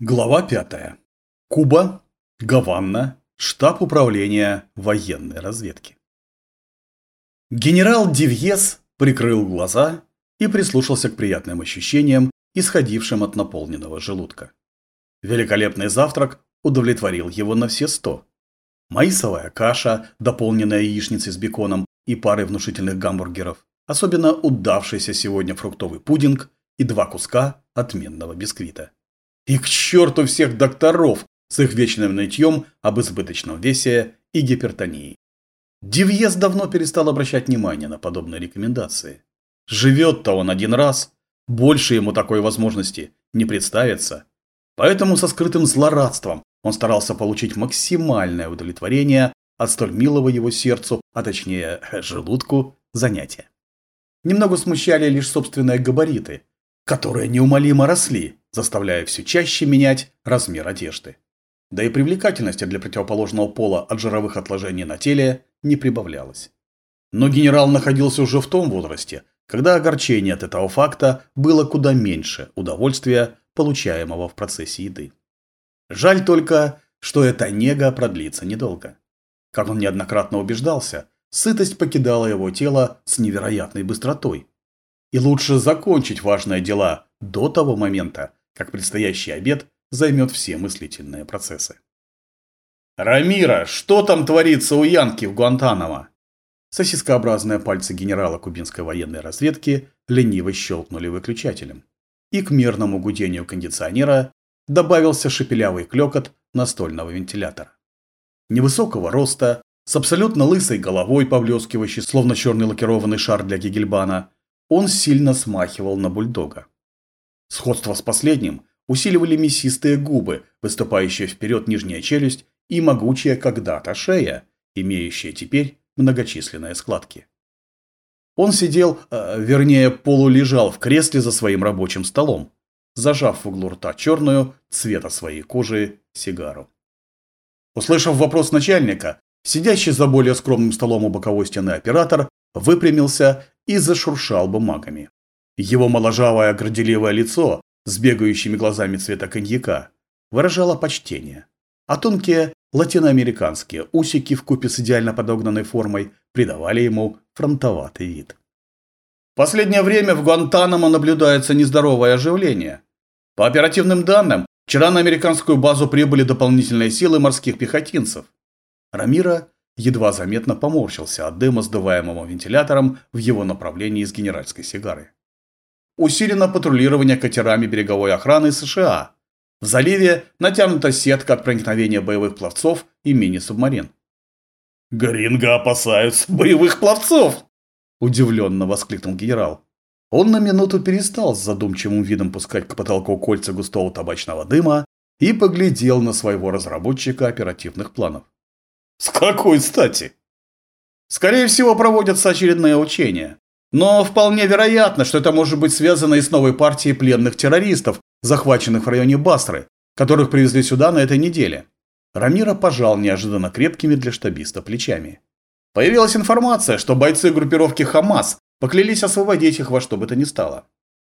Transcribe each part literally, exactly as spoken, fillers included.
Глава пятая. Куба, Гавана, штаб управления военной разведки. Генерал Дивьес прикрыл глаза и прислушался к приятным ощущениям, исходившим от наполненного желудка. Великолепный завтрак удовлетворил его на все сто. Маисовая каша, дополненная яичницей с беконом и парой внушительных гамбургеров, особенно удавшийся сегодня фруктовый пудинг и два куска отменного бисквита. И к черту всех докторов с их вечным нытьем об избыточном весе и гипертонии. Дивьес давно перестал обращать внимание на подобные рекомендации. Живет-то он один раз, больше ему такой возможности не представится. Поэтому со скрытым злорадством он старался получить максимальное удовлетворение от столь милого его сердцу, а точнее желудку, занятия. Немного смущали лишь собственные габариты, которые неумолимо росли, заставляя все чаще менять размер одежды. Да и привлекательности для противоположного пола от жировых отложений на теле не прибавлялось. Но генерал находился уже в том возрасте, когда огорчение от этого факта было куда меньше удовольствия, получаемого в процессе еды. Жаль только, что эта нега продлится недолго. Как он неоднократно убеждался, сытость покидала его тело с невероятной быстротой. И лучше закончить важные дела до того момента, как предстоящий обед займет все мыслительные процессы. «Рамира, что там творится у Янки в Гуантанамо?» Сосискообразные пальцы генерала кубинской военной разведки лениво щелкнули выключателем. И к мерному гудению кондиционера добавился шепелявый клёкот настольного вентилятора. Невысокого роста, с абсолютно лысой головой, поблескивающей, словно черный лакированный шар для гегельбана, он сильно смахивал на бульдога. Сходство с последним усиливали мясистые губы, выступающая вперед нижняя челюсть и могучая когда-то шея, имеющая теперь многочисленные складки. Он сидел, э, вернее полулежал в кресле за своим рабочим столом, зажав в углу рта черную, цвета своей кожи, сигару. Услышав вопрос начальника, сидящий за более скромным столом у боковой стены оператор выпрямился и зашуршал бумагами. Его моложавое горделивое лицо с бегающими глазами цвета коньяка выражало почтение, а тонкие латиноамериканские усики вкупе с идеально подогнанной формой придавали ему фронтоватый вид. В последнее время в Гуантанамо наблюдается нездоровое оживление. По оперативным данным, вчера на американскую базу прибыли дополнительные силы морских пехотинцев. Рамира едва заметно поморщился от дыма, сдуваемого вентилятором в его направлении из генеральской сигары. Усилено патрулирование катерами береговой охраны США. В заливе натянута сетка от проникновения боевых пловцов и мини-субмарин. «Гринго опасаются боевых пловцов!» – удивленно воскликнул генерал. Он на минуту перестал с задумчивым видом пускать к потолку кольца густого табачного дыма и поглядел на своего разработчика оперативных планов. «С какой стати?» «Скорее всего, проводятся очередные учения. Но вполне вероятно, что это может быть связано и с новой партией пленных террористов, захваченных в районе Басры, которых привезли сюда на этой неделе». Рамира пожал неожиданно крепкими для штабиста плечами. Появилась информация, что бойцы группировки «Хамас» поклялись освободить их во что бы то ни стало.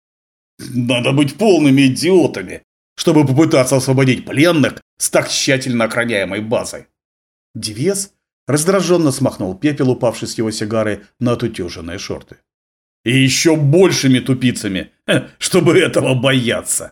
«Надо быть полными идиотами, чтобы попытаться освободить пленных с так тщательно охраняемой базой». Дивьес раздраженно смахнул пепел, упавший с его сигары на отутюженные шорты. «И еще большими тупицами, чтобы этого бояться!»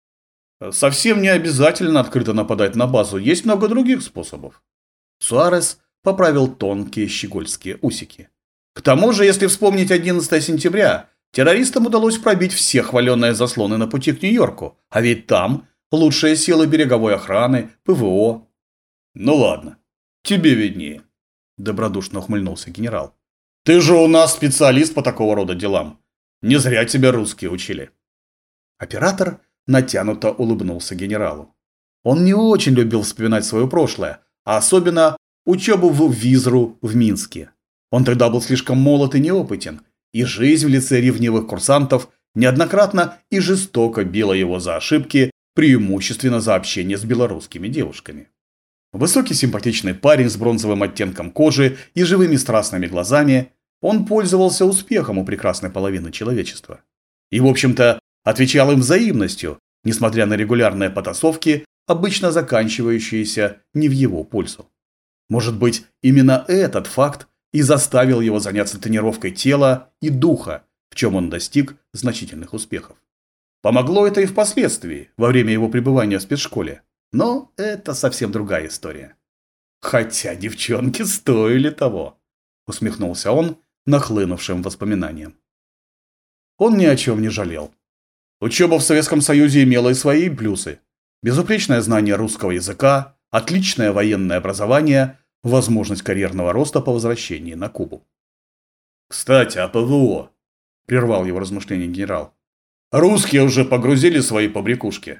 «Совсем не обязательно открыто нападать на базу, есть много других способов». Суарес поправил тонкие щегольские усики. «К тому же, если вспомнить одиннадцатое сентября, террористам удалось пробить все хваленные заслоны на пути к Нью-Йорку, а ведь там лучшие силы береговой охраны, ПВО». «Ну ладно, тебе виднее», – добродушно ухмыльнулся генерал. «Ты же у нас специалист по такого рода делам. Не зря тебя русские учили». Оператор натянуто улыбнулся генералу. Он не очень любил вспоминать свое прошлое, а особенно учебу в Визру в Минске. Он тогда был слишком молод и неопытен, и жизнь в лице ревнивых курсантов неоднократно и жестоко била его за ошибки, преимущественно за общение с белорусскими девушками. Высокий симпатичный парень с бронзовым оттенком кожи и живыми страстными глазами, он пользовался успехом у прекрасной половины человечества. И, в общем-то, отвечал им взаимностью, несмотря на регулярные потасовки, обычно заканчивающиеся не в его пользу. Может быть, именно этот факт и заставил его заняться тренировкой тела и духа, в чем он достиг значительных успехов. Помогло это и впоследствии, во время его пребывания в спецшколе, но это совсем другая история. Хотя девчонки стоили того, усмехнулся он нахлынувшим воспоминанием. Он ни о чем не жалел. Учеба в Советском Союзе имела и свои плюсы. Безупречное знание русского языка, отличное военное образование, возможность карьерного роста по возвращении на Кубу. «Кстати, о ПВО», – прервал его размышления генерал. «Русские уже погрузили свои побрякушки».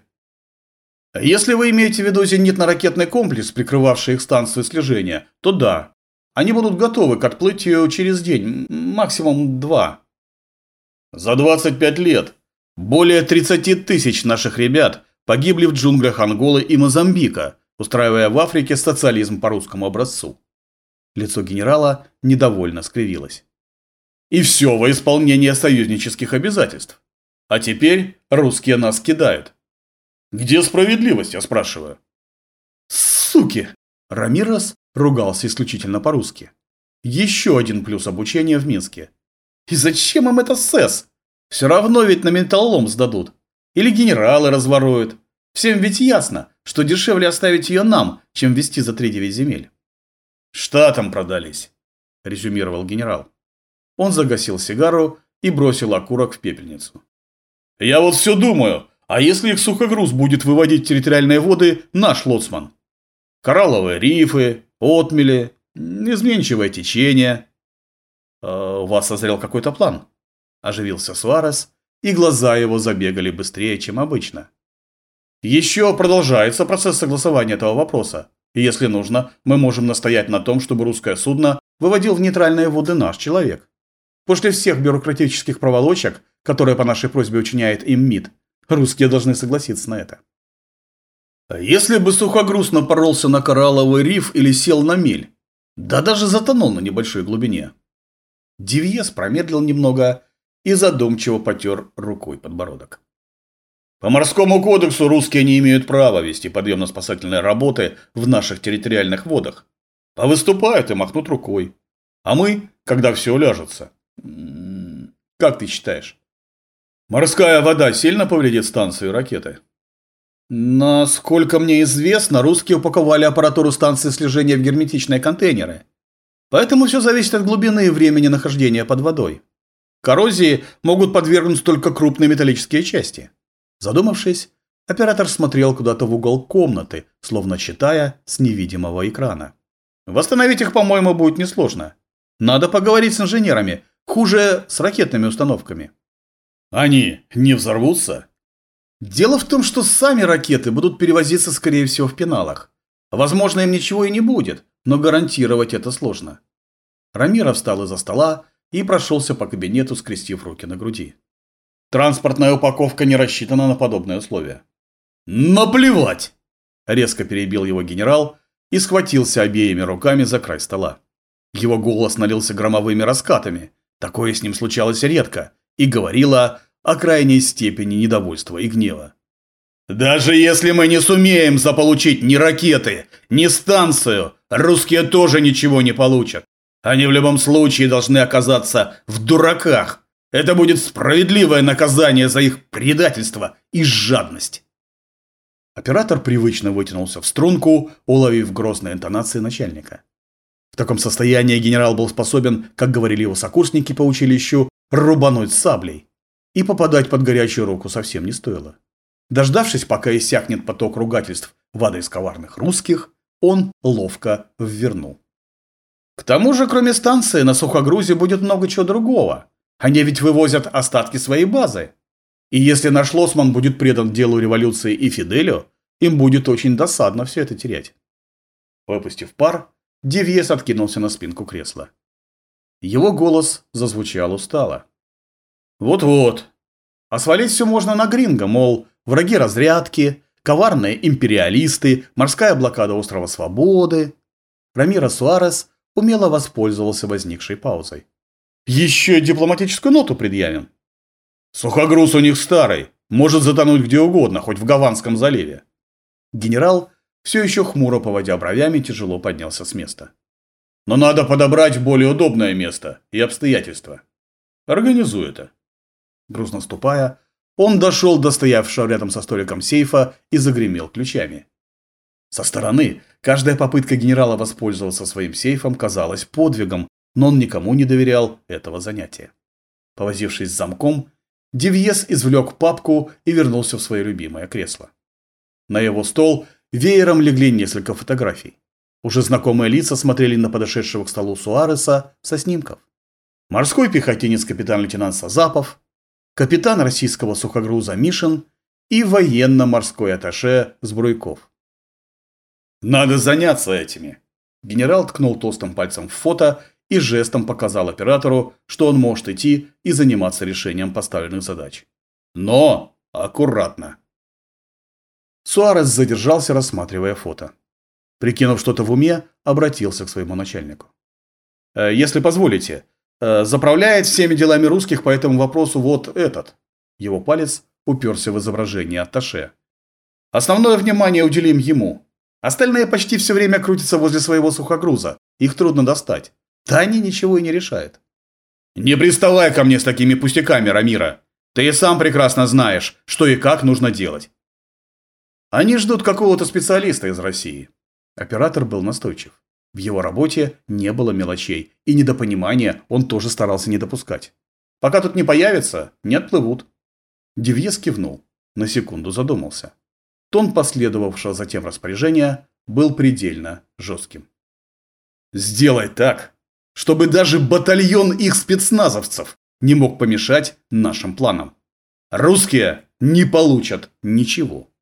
«Если вы имеете в виду зенитно-ракетный комплекс, прикрывавший их станцию слежения, то да, они будут готовы к отплытию через день, максимум два». «За двадцать пять лет более тридцати тысяч наших ребят погибли в джунглях Анголы и Мозамбика, устраивая в Африке социализм по русскому образцу». Лицо генерала недовольно скривилось. «И все во исполнение союзнических обязательств. А теперь русские нас кидают. Где справедливость, я спрашиваю?» «Суки!» Рамирес ругался исключительно по-русски. Еще один плюс обучения в Минске. И зачем им это СЭС? Все равно ведь на металлолом сдадут. Или генералы разворуют. Всем ведь ясно, что дешевле оставить ее нам, чем везти за три девять земель. «Штатам продались», – резюмировал генерал. Он загасил сигару и бросил окурок в пепельницу. «Я вот все думаю, а если их сухогруз будет выводить в территориальные воды наш лоцман? Коралловые рифы, отмели, изменчивое течение». «У вас созрел какой-то план?» – оживился Суарес, и глаза его забегали быстрее, чем обычно. «Еще продолжается процесс согласования этого вопроса, и если нужно, мы можем настоять на том, чтобы русское судно выводил в нейтральные воды наш человек. После всех бюрократических проволочек, которые по нашей просьбе учиняет им МИД, русские должны согласиться на это». А если бы сухогруз напоролся на коралловый риф или сел на мель, да даже затонул на небольшой глубине? Дивьес промедлил немного и задумчиво потер рукой подбородок. «По морскому кодексу русские не имеют права вести подъемно-спасательные работы в наших территориальных водах. Повыступают и махнут рукой. А мы, когда все уляжется. Как ты считаешь, морская вода сильно повредит станцию и ракеты?» «Насколько мне известно, русские упаковали аппаратуру станции слежения в герметичные контейнеры. Поэтому все зависит от глубины и времени нахождения под водой. Коррозии могут подвергнуться только крупные металлические части». Задумавшись, оператор смотрел куда-то в угол комнаты, словно читая с невидимого экрана. «Восстановить их, по-моему, будет несложно. Надо поговорить с инженерами, хуже с ракетными установками». «Они не взорвутся?» «Дело в том, что сами ракеты будут перевозиться, скорее всего, в пеналах. Возможно, им ничего и не будет, но гарантировать это сложно». Рамиро встал из-за стола и прошелся по кабинету, скрестив руки на груди. «Транспортная упаковка не рассчитана на подобные условия». «Наплевать!» – резко перебил его генерал и схватился обеими руками за край стола. Его голос налился громовыми раскатами, такое с ним случалось редко, и говорило о крайней степени недовольства и гнева. «Даже если мы не сумеем заполучить ни ракеты, ни станцию, русские тоже ничего не получат. Они в любом случае должны оказаться в дураках. Это будет справедливое наказание за их предательство и жадность». Оператор привычно вытянулся в струнку, уловив грозные интонации начальника. В таком состоянии генерал был способен, как говорили его сокурсники по училищу, рубануть саблей. И попадать под горячую руку совсем не стоило. Дождавшись, пока иссякнет поток ругательств в адрес коварных русских, он ловко ввернул. «К тому же, кроме станции, на сухогрузе будет много чего другого. Они ведь вывозят остатки своей базы. И если наш лоцман будет предан делу революции и Фиделю, им будет очень досадно все это терять». Выпустив пар, Дивьес откинулся на спинку кресла. Его голос зазвучал устало. «Вот-вот. А свалить все можно на Гринго, мол, враги разрядки, коварные империалисты, морская блокада острова Свободы». Рамиро Суарес умело воспользовался возникшей паузой. «Еще и дипломатическую ноту предъявим. Сухогруз у них старый, Может затонуть где угодно, хоть в Гаванском заливе. Генерал, все еще хмуро поводя бровями, тяжело поднялся с места. Но надо подобрать более удобное место и обстоятельства. Организуй это. Грузно ступая, он дошел до стоявшего рядом со столиком сейфа и загремел ключами. Со стороны каждая попытка генерала воспользоваться своим сейфом казалась подвигом, но он никому не доверял этого занятия. Повозившись с замком, Девьес извлек папку и вернулся в свое любимое кресло. На его стол веером легли несколько фотографий. Уже знакомые лица смотрели на подошедшего к столу Суареса со снимков. Морской пехотинец капитан-лейтенант Сазапов, капитан российского сухогруза Мишин и военно-морской атташе Збруйков. «Надо заняться этими!» Генерал ткнул толстым пальцем в фото и жестом показал оператору, что он может идти и заниматься решением поставленных задач. Но аккуратно. Суарес задержался, рассматривая фото. Прикинув что-то в уме, обратился к своему начальнику. «Если позволите, заправляет всеми делами русских по этому вопросу вот этот». Его палец уперся в изображение атташе. «Основное внимание уделим ему. Остальные почти все время крутятся возле своего сухогруза. Их трудно достать. Да они ничего и не решают». «Не приставай ко мне с такими пустяками, Рамира. Ты и сам прекрасно знаешь, что и как нужно делать». «Они ждут какого-то специалиста из России». Оператор был настойчив. В его работе не было мелочей, и недопонимания он тоже старался не допускать. «Пока тут не появится, не отплывут». Девьес кивнул, на секунду задумался. Тон последовавшего затем распоряжения был предельно жестким. «Сделай так, чтобы даже батальон их спецназовцев не мог помешать нашим планам. Русские не получат ничего».